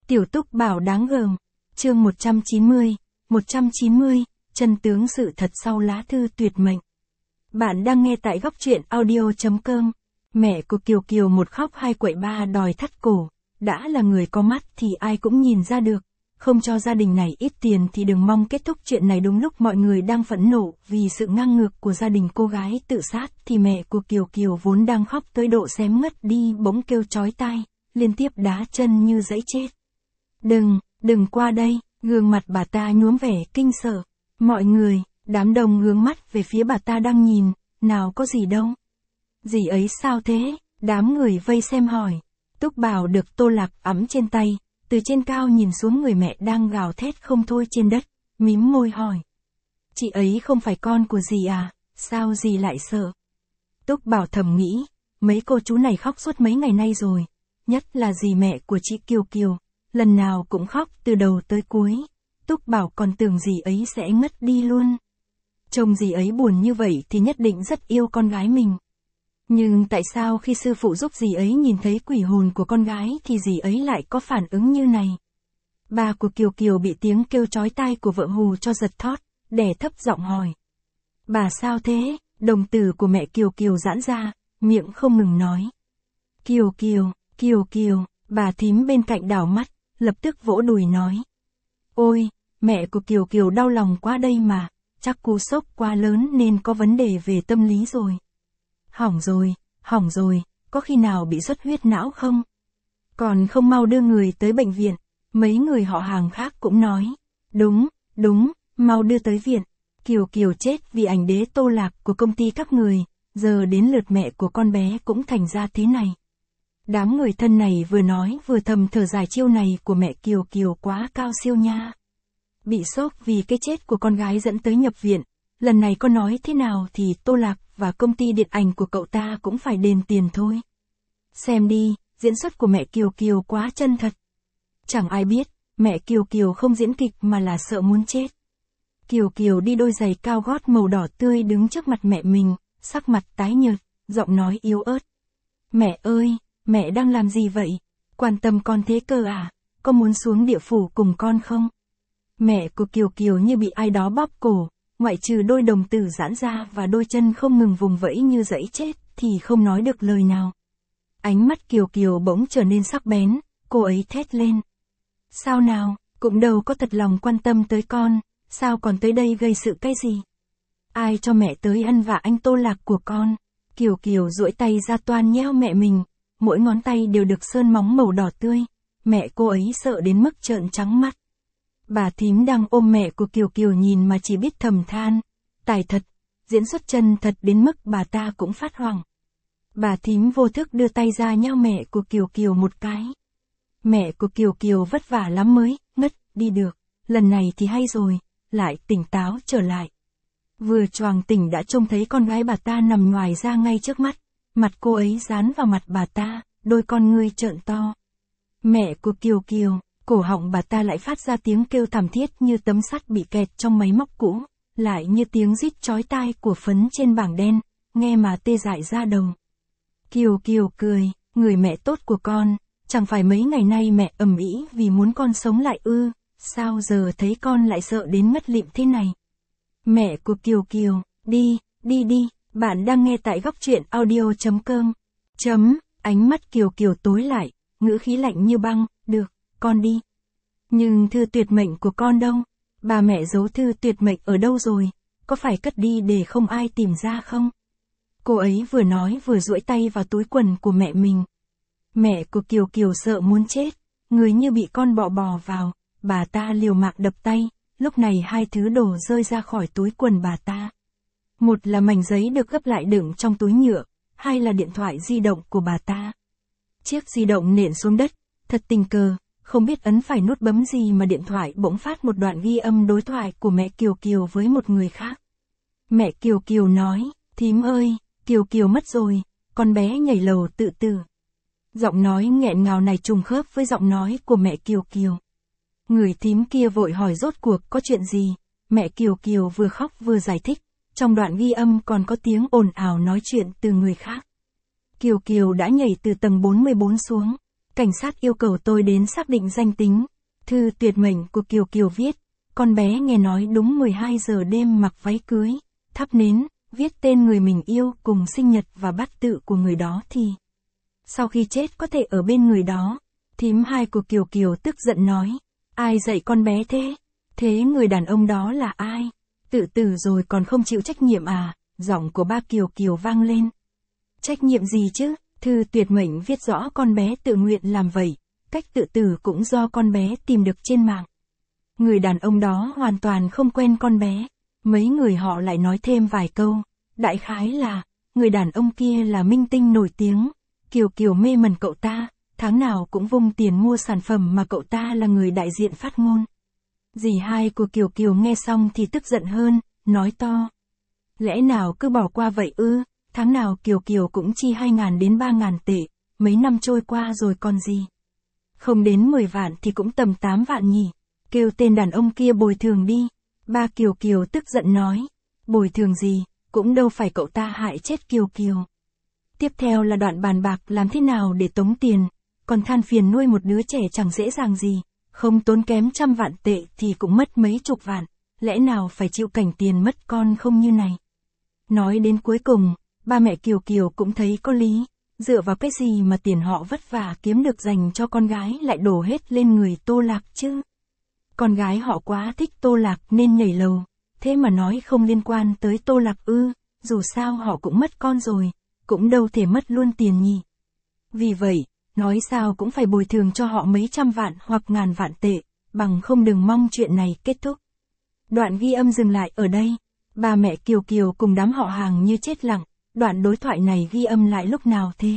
Tiểu Túc Bảo đáng gờm. Chương 190, chân tướng sự thật sau lá thư tuyệt mệnh. Bạn đang nghe tại góc truyện audio.com. Mẹ của Kiều Kiều một khóc hai quậy ba đòi thắt cổ. Đã là người có mắt thì ai cũng nhìn ra được. Không cho gia đình này ít tiền thì đừng mong kết thúc chuyện này. Đúng lúc mọi người đang phẫn nộ vì sự ngang ngược của gia đình cô gái tự sát thì mẹ của Kiều Kiều vốn đang khóc tới độ xém ngất đi bỗng kêu chói tai, liên tiếp đá chân như giấy chết. Đừng qua đây, gương mặt bà ta nhuốm vẻ kinh sợ. Mọi người, đám đông hướng mắt về phía bà ta đang nhìn, nào có gì đâu. Gì ấy sao thế? Đám người vây xem hỏi. Túc Bảo được Tô Lạc ẵm trên tay, từ trên cao nhìn xuống người mẹ đang gào thét không thôi trên đất, mím môi hỏi. Chị ấy không phải con của dì à, sao dì lại sợ? Túc Bảo thầm nghĩ, mấy cô chú này khóc suốt mấy ngày nay rồi, nhất là dì mẹ của chị Kiều Kiều, lần nào cũng khóc từ đầu tới cuối. Túc Bảo còn tưởng dì ấy sẽ ngất đi luôn. Trông dì ấy buồn như vậy thì nhất định rất yêu con gái mình. Nhưng tại sao khi sư phụ giúp dì ấy nhìn thấy quỷ hồn của con gái thì dì ấy lại có phản ứng như này? Bà của Kiều Kiều bị tiếng kêu chói tai của vợ hù cho giật thót, đè thấp giọng hỏi. Bà sao thế? Đồng tử của mẹ Kiều Kiều giãn ra, miệng không ngừng nói. Kiều Kiều, bà thím bên cạnh đảo mắt, lập tức vỗ đùi nói. Ôi, mẹ của Kiều Kiều đau lòng quá đây mà, chắc cú sốc quá lớn nên có vấn đề về tâm lý rồi. Hỏng rồi, có khi nào bị xuất huyết não không? Còn không mau đưa người tới bệnh viện. Mấy người họ hàng khác cũng nói. Đúng, mau đưa tới viện. Kiều Kiều chết vì ảnh đế Tô Lạc của công ty các người, giờ đến lượt mẹ của con bé cũng thành ra thế này. Đám người thân này vừa nói vừa thầm thở dài, chiêu này của mẹ Kiều Kiều quá cao siêu nha. Bị sốc vì cái chết của con gái dẫn tới nhập viện, lần này có nói thế nào thì Tô Lạc và công ty điện ảnh của cậu ta cũng phải đền tiền thôi. Xem đi, diễn xuất của mẹ Kiều Kiều quá chân thật. Chẳng ai biết, mẹ Kiều Kiều không diễn kịch mà là sợ muốn chết. Kiều Kiều đi đôi giày cao gót màu đỏ tươi đứng trước mặt mẹ mình, sắc mặt tái nhợt, giọng nói yếu ớt. Mẹ ơi, mẹ đang làm gì vậy? Quan tâm con thế cơ à? Có muốn xuống địa phủ cùng con không? Mẹ của Kiều Kiều như bị ai đó bóp cổ, ngoại trừ đôi đồng tử giãn ra và đôi chân không ngừng vùng vẫy như dẫy chết thì không nói được lời nào. Ánh mắt Kiều Kiều bỗng trở nên sắc bén, cô ấy thét lên. Sao nào, cũng đâu có thật lòng quan tâm tới con, sao còn tới đây gây sự cái gì? Ai cho mẹ tới ăn vạ anh Tô Lạc của con? Kiều Kiều duỗi tay ra toan nheo mẹ mình, mỗi ngón tay đều được sơn móng màu đỏ tươi, mẹ cô ấy sợ đến mức trợn trắng mắt. Bà thím đang ôm mẹ của Kiều Kiều nhìn mà chỉ biết thầm than, tài thật, diễn xuất chân thật đến mức bà ta cũng phát hoảng. Bà thím vô thức đưa tay ra nhao mẹ của Kiều Kiều một cái. Mẹ của Kiều Kiều vất vả lắm mới ngất đi được, lần này thì hay rồi, lại tỉnh táo trở lại. Vừa choàng tỉnh đã trông thấy con gái bà ta nằm ngoài ra ngay trước mắt, mặt cô ấy dán vào mặt bà ta, đôi con ngươi trợn to. Mẹ của Kiều Kiều, cổ họng bà ta lại phát ra tiếng kêu thảm thiết như tấm sắt bị kẹt trong máy móc cũ, lại như tiếng rít chói tai của phấn trên bảng đen, nghe mà tê dại da đầu. Kiều Kiều cười, người mẹ tốt của con, chẳng phải mấy ngày nay mẹ ầm ĩ vì muốn con sống lại ư, sao giờ thấy con lại sợ đến ngất lịm thế này? Mẹ của Kiều Kiều, đi, bạn đang nghe tại góc truyện audio.com. Ánh mắt Kiều Kiều tối lại, ngữ khí lạnh như băng, được, con đi. Nhưng thư tuyệt mệnh của con đâu? Bà mẹ giấu thư tuyệt mệnh ở đâu rồi? Có phải cất đi để không ai tìm ra không? Cô ấy vừa nói vừa duỗi tay vào túi quần của mẹ mình. Mẹ của Kiều Kiều sợ muốn chết, người như bị con bọ bò vào, bà ta liều mạng đập tay, lúc này hai thứ đồ rơi ra khỏi túi quần bà ta. Một là mảnh giấy được gấp lại đựng trong túi nhựa, hai là điện thoại di động của bà ta. Chiếc di động nện xuống đất, thật tình cờ, không biết ấn phải nút bấm gì mà điện thoại bỗng phát một đoạn ghi âm đối thoại của mẹ Kiều Kiều với một người khác. Mẹ Kiều Kiều nói, thím ơi, Kiều Kiều mất rồi, con bé nhảy lầu tự tử. Giọng nói nghẹn ngào này trùng khớp với giọng nói của mẹ Kiều Kiều. Người thím kia vội hỏi rốt cuộc có chuyện gì, mẹ Kiều Kiều vừa khóc vừa giải thích, trong đoạn ghi âm còn có tiếng ồn ào nói chuyện từ người khác. Kiều Kiều đã nhảy từ tầng 44 xuống, Cảnh sát yêu cầu tôi đến xác định danh tính. Thư tuyệt mệnh của Kiều Kiều viết, con bé nghe nói đúng 12 giờ đêm mặc váy cưới, thắp nến, viết tên người mình yêu cùng sinh nhật và bát tự của người đó thì sau khi chết có thể ở bên người đó. Thím hai của Kiều Kiều tức giận nói, ai dạy con bé thế? Thế người đàn ông đó là ai? Tự tử rồi còn không chịu trách nhiệm à? Giọng của ba Kiều Kiều vang lên. Trách nhiệm gì chứ? Thư tuyệt mệnh viết rõ con bé tự nguyện làm vậy, cách tự tử cũng do con bé tìm được trên mạng. Người đàn ông đó hoàn toàn không quen con bé. Mấy người họ lại nói thêm vài câu, đại khái là, người đàn ông kia là minh tinh nổi tiếng, Kiều Kiều mê mẩn cậu ta, tháng nào cũng vung tiền mua sản phẩm mà cậu ta là người đại diện phát ngôn. Dì hai của Kiều Kiều nghe xong thì tức giận hơn, nói to. Lẽ nào cứ bỏ qua vậy ư? Tháng nào Kiều Kiều cũng chi 2.000 đến 3.000 tệ, mấy năm trôi qua rồi còn gì. Không đến 10 vạn thì cũng tầm 8 vạn nhỉ, kêu tên đàn ông kia bồi thường đi. Ba Kiều Kiều tức giận nói, bồi thường gì, cũng đâu phải cậu ta hại chết Kiều Kiều. Tiếp theo là đoạn bàn bạc làm thế nào để tống tiền, còn than phiền nuôi một đứa trẻ chẳng dễ dàng gì, không tốn kém trăm vạn tệ thì cũng mất mấy chục vạn, lẽ nào phải chịu cảnh tiền mất con không như này. Nói đến cuối cùng, ba mẹ Kiều Kiều cũng thấy có lý, dựa vào cái gì mà tiền họ vất vả kiếm được dành cho con gái lại đổ hết lên người Tô Lạc chứ. Con gái họ quá thích Tô Lạc nên nhảy lầu, thế mà nói không liên quan tới Tô Lạc ư, dù sao họ cũng mất con rồi, cũng đâu thể mất luôn tiền nhỉ. Vì vậy, nói sao cũng phải bồi thường cho họ mấy trăm vạn hoặc ngàn vạn tệ, bằng không đừng mong chuyện này kết thúc. Đoạn ghi âm dừng lại ở đây, ba mẹ Kiều Kiều cùng đám họ hàng như chết lặng, đoạn đối thoại này ghi âm lại lúc nào thế?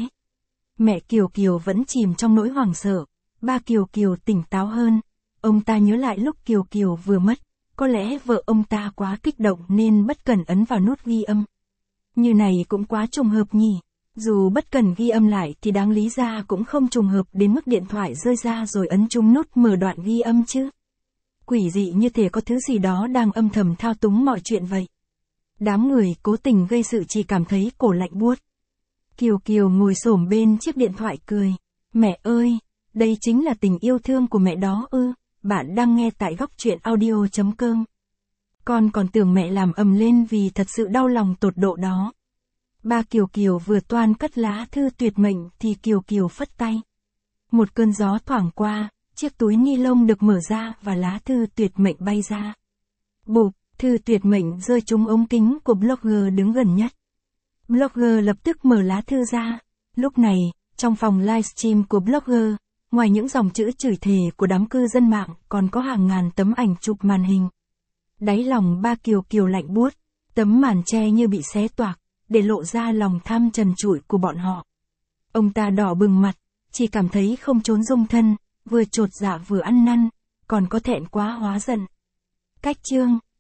Mẹ Kiều Kiều vẫn chìm trong nỗi hoảng sợ, ba Kiều Kiều tỉnh táo hơn, ông ta nhớ lại lúc Kiều Kiều vừa mất, có lẽ vợ ông ta quá kích động nên bất cẩn ấn vào nút ghi âm. Như này cũng quá trùng hợp nhỉ, dù bất cần ghi âm lại thì đáng lý ra cũng không trùng hợp đến mức điện thoại rơi ra rồi ấn trúng nút mở đoạn ghi âm chứ. Quỷ dị như thể có thứ gì đó đang âm thầm thao túng mọi chuyện vậy. Đám người cố tình gây sự chỉ cảm thấy cổ lạnh buốt. Kiều Kiều ngồi xổm bên chiếc điện thoại cười. Mẹ ơi, đây chính là tình yêu thương của mẹ đó ư, bạn đang nghe tại góc truyện audio.com. Con còn tưởng mẹ làm ầm lên vì thật sự đau lòng tột độ đó. Ba Kiều Kiều vừa toan cất lá thư tuyệt mệnh thì Kiều Kiều phất tay. Một cơn gió thoảng qua, chiếc túi ni lông được mở ra và lá thư tuyệt mệnh bay ra. Bụp, thư tuyệt mệnh rơi trúng ống kính của blogger đứng gần nhất. Blogger lập tức mở lá thư ra. Lúc này, trong phòng livestream của blogger, ngoài những dòng chữ chửi thề của đám cư dân mạng còn có hàng ngàn tấm ảnh chụp màn hình. Đáy lòng ba Kiều Kiều lạnh buốt, tấm màn che như bị xé toạc, để lộ ra lòng tham trần trụi của bọn họ. Ông ta đỏ bừng mặt, chỉ cảm thấy không trốn dung thân, vừa chột dạ vừa ăn năn, còn có thẹn quá hóa giận. Cách chương